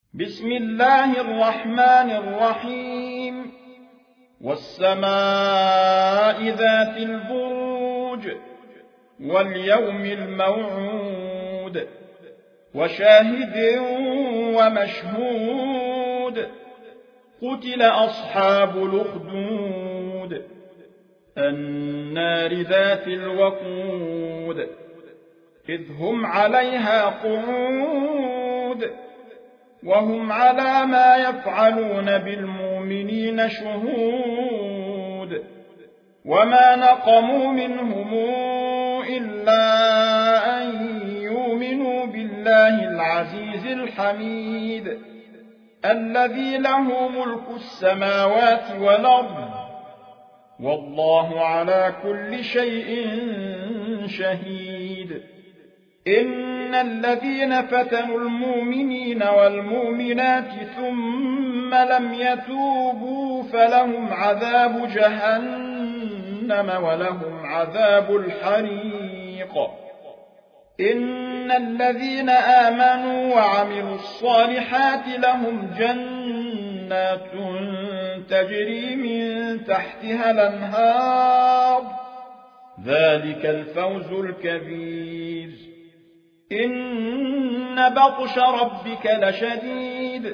بسم الله الرحمن الرحيم والسماء ذات البروج واليوم الموعود وشاهد ومشهود قتل أصحاب الأخدود النار ذات الوقود إذ هم عليها قعود وهم على ما يفعلون بالمؤمنين شهود وما نقموا منهم إلا أن يؤمنوا بالله العزيز الحميد الذي له ملك السماوات والأرض والله على كل شيء شهيد إن الذين فتنوا المؤمنين والمؤمنات ثم لم يتوبوا فلهم عذاب جهنم ولهم عذاب الحريق إن الذين آمنوا وعملوا الصالحات لهم جنات تجري من تحتها الأنهار ذلك الفوز الكبير إن بطش ربك لشديد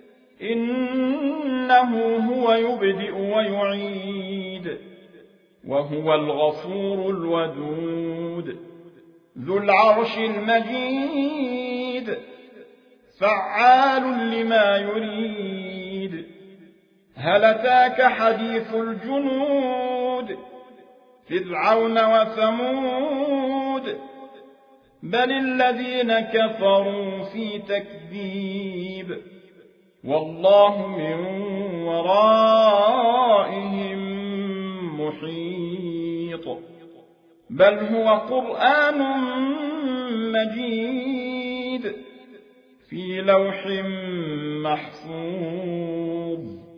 إنه هو يبدئ ويعيد وهو الغفور الودود ذو العرش المجيد فعال لما يريد هل أتاك حديث الجنود فرعون وثمود بل الذين كفروا في تكذيب والله من ورائهم محيط بل هو قرآن مجيد في لوح محفوظ